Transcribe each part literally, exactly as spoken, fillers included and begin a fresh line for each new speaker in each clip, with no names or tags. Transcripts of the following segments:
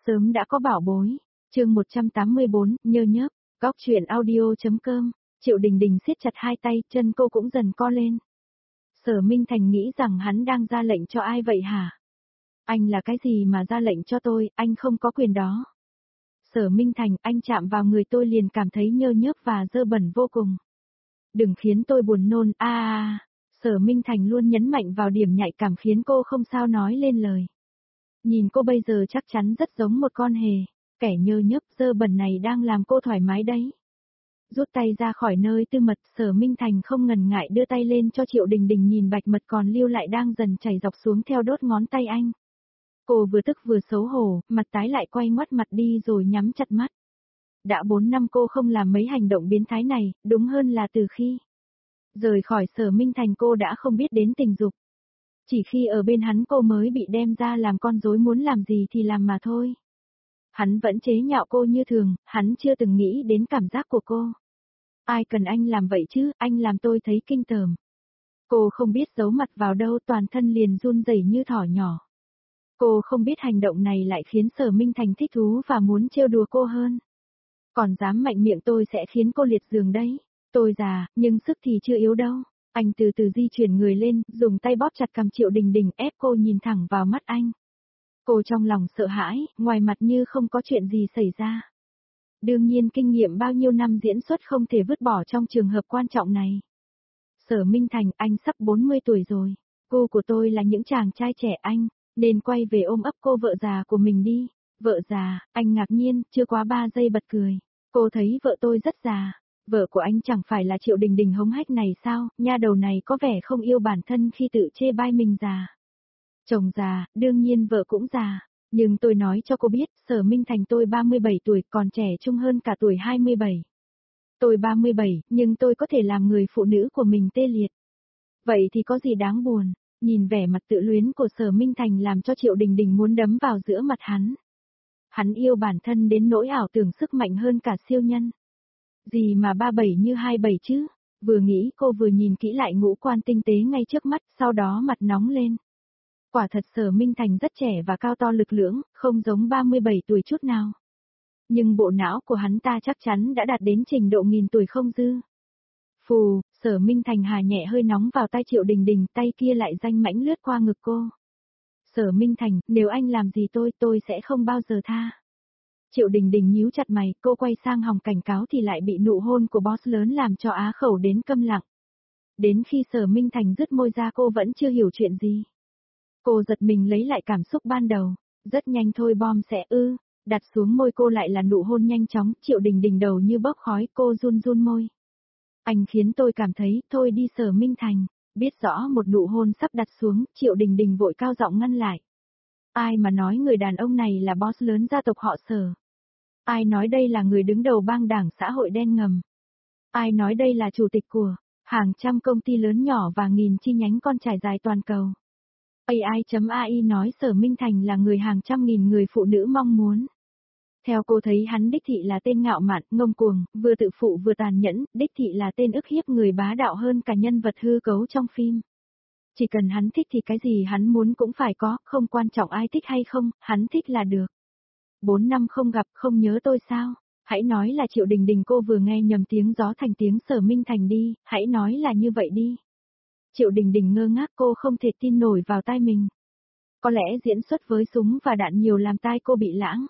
Sớm đã có bảo bối. Chương một trăm tám mươi bốn, nhơ nhớp, góc truyện audio.com. Triệu Đình Đình siết chặt hai tay, chân cô cũng dần co lên. Sở Minh Thành nghĩ rằng hắn đang ra lệnh cho ai vậy hả? Anh là cái gì mà ra lệnh cho tôi, anh không có quyền đó. Sở Minh Thành, anh chạm vào người tôi liền cảm thấy nhơ nhớp và dơ bẩn vô cùng. Đừng khiến tôi buồn nôn, a a. Sở Minh Thành luôn nhấn mạnh vào điểm nhạy cảm khiến cô không sao nói lên lời. Nhìn cô bây giờ chắc chắn rất giống một con hề, kẻ nhơ nhớp dơ bẩn này đang làm cô thoải mái đấy. Rút tay ra khỏi nơi tư mật, Sở Minh Thành không ngần ngại đưa tay lên cho Triệu Đình Đình nhìn bạch mật còn lưu lại đang dần chảy dọc xuống theo đốt ngón tay anh. Cô vừa tức vừa xấu hổ, mặt tái lại quay ngoắt mặt đi rồi nhắm chặt mắt. Đã bốn năm cô không làm mấy hành động biến thái này, đúng hơn là từ khi rời khỏi Sở Minh Thành cô đã không biết đến tình dục. Chỉ khi ở bên hắn cô mới bị đem ra làm con rối, muốn làm gì thì làm mà thôi. Hắn vẫn chế nhạo cô như thường, hắn chưa từng nghĩ đến cảm giác của cô. Ai cần anh làm vậy chứ, anh làm tôi thấy kinh tởm. Cô không biết giấu mặt vào đâu, toàn thân liền run rẩy như thỏ nhỏ. Cô không biết hành động này lại khiến Sở Minh Thành thích thú và muốn trêu đùa cô hơn. Còn dám mạnh miệng tôi sẽ khiến cô liệt giường đấy. Tôi già, nhưng sức thì chưa yếu đâu. Anh từ từ di chuyển người lên, dùng tay bóp chặt cằm Triệu Đình Đình, ép cô nhìn thẳng vào mắt anh. Cô trong lòng sợ hãi, ngoài mặt như không có chuyện gì xảy ra. Đương nhiên kinh nghiệm bao nhiêu năm diễn xuất không thể vứt bỏ trong trường hợp quan trọng này. Sở Minh Thành, anh sắp bốn mươi tuổi rồi. Cô của tôi là những chàng trai trẻ, anh nên quay về ôm ấp cô vợ già của mình đi. Vợ già, anh ngạc nhiên, chưa quá ba giây bật cười. Cô thấy vợ tôi rất già. Vợ của anh chẳng phải là Triệu Đình Đình hống hách này sao, nha đầu này có vẻ không yêu bản thân khi tự chê bai mình già. Chồng già, đương nhiên vợ cũng già. Nhưng tôi nói cho cô biết, Sở Minh Thành tôi ba mươi bảy tuổi, còn trẻ trung hơn cả tuổi hai mươi bảy. Tôi ba mươi bảy, nhưng tôi có thể làm người phụ nữ của mình tê liệt. Vậy thì có gì đáng buồn? Nhìn vẻ mặt tự luyến của Sở Minh Thành làm cho Triệu Đình Đình muốn đấm vào giữa mặt hắn. Hắn yêu bản thân đến nỗi ảo tưởng sức mạnh hơn cả siêu nhân. Gì mà ba bảy như hai bảy chứ? Vừa nghĩ cô vừa nhìn kỹ lại ngũ quan tinh tế ngay trước mắt, sau đó mặt nóng lên. Quả thật Sở Minh Thành rất trẻ và cao to lực lưỡng, không giống ba mươi bảy tuổi chút nào. Nhưng bộ não của hắn ta chắc chắn đã đạt đến trình độ nghìn tuổi không dư. Phù, Sở Minh Thành hà nhẹ hơi nóng vào tay Triệu Đình Đình, tay kia lại danh mãnh lướt qua ngực cô. Sở Minh Thành, nếu anh làm gì tôi, tôi sẽ không bao giờ tha. Triệu Đình Đình nhíu chặt mày, cô quay sang hòng cảnh cáo thì lại bị nụ hôn của boss lớn làm cho á khẩu đến câm lặng. Đến khi Sở Minh Thành dứt môi ra cô vẫn chưa hiểu chuyện gì. Cô giật mình lấy lại cảm xúc ban đầu, rất nhanh thôi bom sẽ ư, đặt xuống môi cô lại là nụ hôn nhanh chóng, Triệu Đình Đình đầu như bốc khói, cô run run môi. Anh khiến tôi cảm thấy, thôi đi Sở Minh Thành, biết rõ một nụ hôn sắp đặt xuống, Triệu Đình Đình vội cao giọng ngăn lại. Ai mà nói người đàn ông này là boss lớn gia tộc họ Sở? Ai nói đây là người đứng đầu bang đảng xã hội đen ngầm? Ai nói đây là chủ tịch của hàng trăm công ty lớn nhỏ và nghìn chi nhánh con trải dài toàn cầu? a i chấm a i nói Sở Minh Thành là người hàng trăm nghìn người phụ nữ mong muốn. Theo cô thấy hắn đích thị là tên ngạo mạn, ngông cuồng, vừa tự phụ vừa tàn nhẫn, đích thị là tên ức hiếp người bá đạo hơn cả nhân vật hư cấu trong phim. Chỉ cần hắn thích thì cái gì hắn muốn cũng phải có, không quan trọng ai thích hay không, hắn thích là được. Bốn năm không gặp, không nhớ tôi sao? Hãy nói là Triệu Đình Đình, cô vừa nghe nhầm tiếng gió thành tiếng Sở Minh Thành đi, hãy nói là như vậy đi. Triệu Đình Đình ngơ ngác, cô không thể tin nổi vào tai mình. Có lẽ diễn xuất với súng và đạn nhiều làm tai cô bị lãng.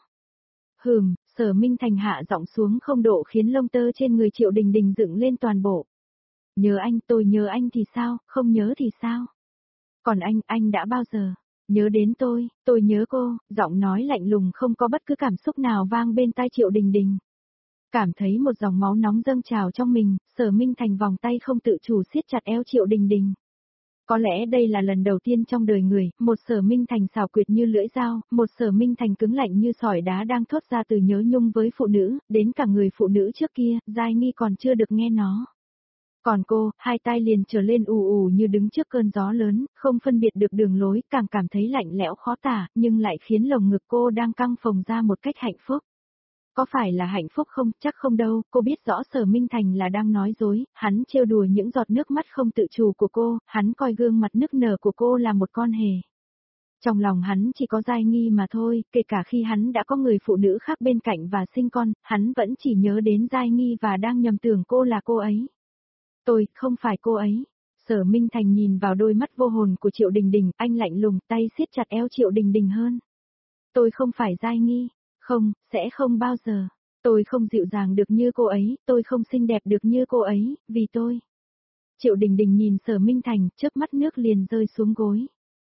Hừm, Sở Minh Thành hạ giọng xuống không độ khiến lông tơ trên người Triệu Đình Đình dựng lên toàn bộ. Nhớ anh, tôi nhớ anh thì sao, không nhớ thì sao? Còn anh, anh đã bao giờ nhớ đến tôi, tôi nhớ cô, giọng nói lạnh lùng không có bất cứ cảm xúc nào vang bên tai Triệu Đình Đình. Cảm thấy một dòng máu nóng dâng trào trong mình, Sở Minh Thành vòng tay không tự chủ siết chặt eo Triệu Đình Đình. Có lẽ đây là lần đầu tiên trong đời người, một Sở Minh Thành xảo quyệt như lưỡi dao, một Sở Minh Thành cứng lạnh như sỏi đá đang thốt ra từ nhớ nhung với phụ nữ, đến cả người phụ nữ trước kia, Giai Nghi còn chưa được nghe nó. Còn cô, hai tai liền trở lên ù ù như đứng trước cơn gió lớn, không phân biệt được đường lối, càng cảm thấy lạnh lẽo khó tả, nhưng lại khiến lồng ngực cô đang căng phồng ra một cách hạnh phúc. Có phải là hạnh phúc không, chắc không đâu, cô biết rõ Sở Minh Thành là đang nói dối, hắn trêu đùa những giọt nước mắt không tự chủ của cô, hắn coi gương mặt nức nở của cô là một con hề. Trong lòng hắn chỉ có Giai Nghi mà thôi, kể cả khi hắn đã có người phụ nữ khác bên cạnh và sinh con, hắn vẫn chỉ nhớ đến Giai Nghi và đang nhầm tưởng cô là cô ấy. Tôi, không phải cô ấy. Sở Minh Thành nhìn vào đôi mắt vô hồn của Triệu Đình Đình, anh lạnh lùng tay siết chặt eo Triệu Đình Đình hơn. Tôi không phải Giai Nghi, không, sẽ không bao giờ. Tôi không dịu dàng được như cô ấy, tôi không xinh đẹp được như cô ấy, vì tôi. Triệu Đình Đình nhìn Sở Minh Thành, chớp mắt nước liền rơi xuống gối.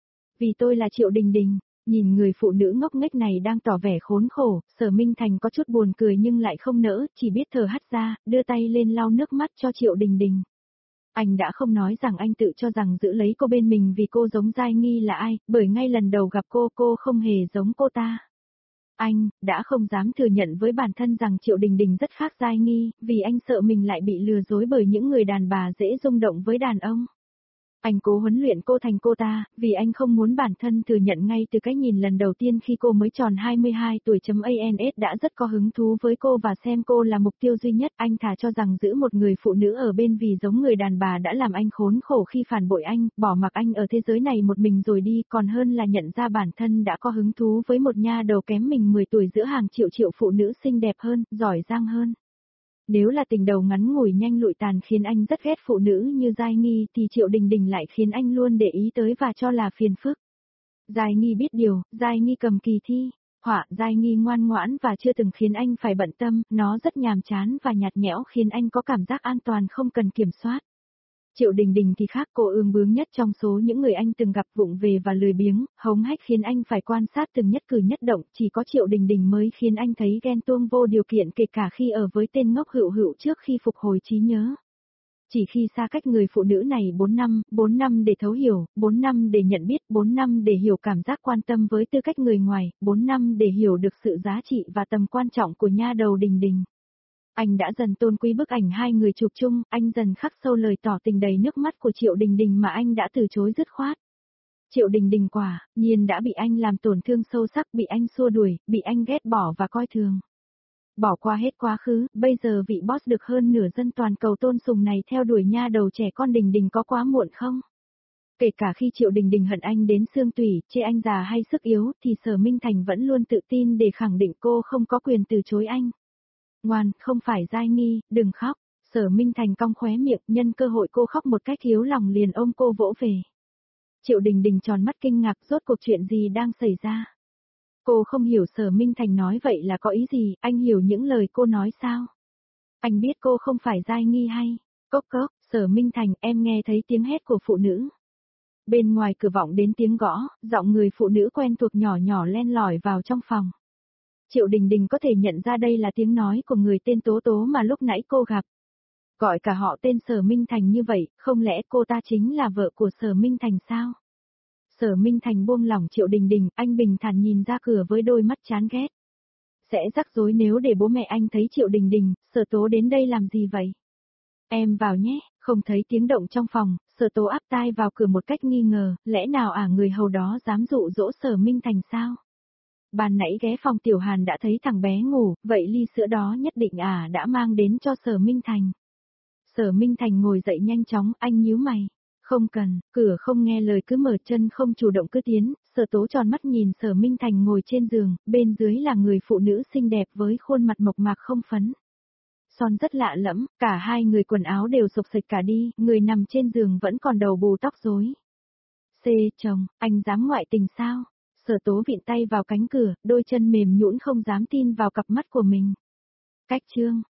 Vì tôi là Triệu Đình Đình, nhìn người phụ nữ ngốc nghếch này đang tỏ vẻ khốn khổ, Sở Minh Thành có chút buồn cười nhưng lại không nỡ, chỉ biết thở hắt ra, đưa tay lên lau nước mắt cho Triệu Đình Đình. Anh đã không nói rằng anh tự cho rằng giữ lấy cô bên mình vì cô giống Giai Nghi là ai, bởi ngay lần đầu gặp cô cô không hề giống cô ta. Anh, đã không dám thừa nhận với bản thân rằng Triệu Đình Đình rất khác Giai Nghi, vì anh sợ mình lại bị lừa dối bởi những người đàn bà dễ rung động với đàn ông. Anh cố huấn luyện cô thành cô ta, vì anh không muốn bản thân thừa nhận ngay từ cái nhìn lần đầu tiên khi cô mới tròn hai mươi hai tuổi. ans đã rất có hứng thú với cô và xem cô là mục tiêu duy nhất. Anh thà cho rằng giữ một người phụ nữ ở bên vì giống người đàn bà đã làm anh khốn khổ khi phản bội anh, bỏ mặc anh ở thế giới này một mình rồi đi, còn hơn là nhận ra bản thân đã có hứng thú với một nha đầu kém mình mười tuổi giữa hàng triệu triệu phụ nữ xinh đẹp hơn, giỏi giang hơn. Nếu là tình đầu ngắn ngủi nhanh lụi tàn khiến anh rất ghét phụ nữ như Giai Nghi thì Triệu Đình Đình lại khiến anh luôn để ý tới và cho là phiền phức. Giai Nghi biết điều, Giai Nghi cầm kỳ thi, họa Giai Nghi ngoan ngoãn và chưa từng khiến anh phải bận tâm, nó rất nhàm chán và nhạt nhẽo khiến anh có cảm giác an toàn không cần kiểm soát. Triệu Đình Đình thì khác, cô ương bướng nhất trong số những người anh từng gặp, vụng về và lười biếng, hống hách khiến anh phải quan sát từng nhất cử nhất động, chỉ có Triệu Đình Đình mới khiến anh thấy ghen tuông vô điều kiện kể cả khi ở với tên ngốc Hựu Hựu trước khi phục hồi trí nhớ. Chỉ khi xa cách người phụ nữ này bốn năm, bốn năm để thấu hiểu, bốn năm để nhận biết, bốn năm để hiểu cảm giác quan tâm với tư cách người ngoài, bốn năm để hiểu được sự giá trị và tầm quan trọng của nha đầu Đình Đình. Anh đã dần tôn quý bức ảnh hai người chụp chung, anh dần khắc sâu lời tỏ tình đầy nước mắt của Triệu Đình Đình mà anh đã từ chối dứt khoát. Triệu Đình Đình quả nhiên đã bị anh làm tổn thương sâu sắc, bị anh xua đuổi, bị anh ghét bỏ và coi thường. Bỏ qua hết quá khứ, bây giờ vị boss được hơn nửa dân toàn cầu tôn sùng này theo đuổi nha đầu trẻ con Đình Đình có quá muộn không? Kể cả khi Triệu Đình Đình hận anh đến xương tủy, chê anh già hay sức yếu, thì Sở Minh Thành vẫn luôn tự tin để khẳng định cô không có quyền từ chối anh. Ngoan, không phải Giai Nghi, đừng khóc. Sở Minh Thành cong khóe miệng, nhân cơ hội cô khóc một cách thiếu lòng liền ôm cô vỗ về. Triệu Đình Đình tròn mắt kinh ngạc, rốt cuộc chuyện gì đang xảy ra. Cô không hiểu Sở Minh Thành nói vậy là có ý gì, anh hiểu những lời cô nói sao? Anh biết cô không phải Giai Nghi hay? Cốc cốc, Sở Minh Thành, em nghe thấy tiếng hét của phụ nữ. Bên ngoài cửa vọng đến tiếng gõ, giọng người phụ nữ quen thuộc nhỏ nhỏ len lỏi vào trong phòng. Triệu Đình Đình có thể nhận ra đây là tiếng nói của người tên Tố Tố mà lúc nãy cô gặp. Gọi cả họ tên Sở Minh Thành như vậy, không lẽ cô ta chính là vợ của Sở Minh Thành sao? Sở Minh Thành buông lỏng Triệu Đình Đình, anh bình thản nhìn ra cửa với đôi mắt chán ghét. Sẽ rắc rối nếu để bố mẹ anh thấy Triệu Đình Đình, Sở Tố đến đây làm gì vậy? Em vào nhé, không thấy tiếng động trong phòng, Sở Tố áp tai vào cửa một cách nghi ngờ, lẽ nào ả người hầu đó dám dụ dỗ Sở Minh Thành sao? Ban nãy ghé phòng Tiểu Hàn đã thấy thằng bé ngủ, vậy ly sữa đó nhất định ả đã mang đến cho Sở Minh Thành. Sở Minh Thành ngồi dậy nhanh chóng, anh nhíu mày. Không cần, cửa không nghe lời cứ mở chân không chủ động cứ tiến, Sở Tố tròn mắt nhìn Sở Minh Thành ngồi trên giường, bên dưới là người phụ nữ xinh đẹp với khuôn mặt mộc mạc không phấn. Son rất lạ lẫm, cả hai người quần áo đều sộc sạch cả đi, người nằm trên giường vẫn còn đầu bù tóc rối. Xê, chồng, anh dám ngoại tình sao? Sở Tố vịn tay vào cánh cửa, đôi chân mềm nhũn không dám tin vào cặp mắt của mình. Cách chương,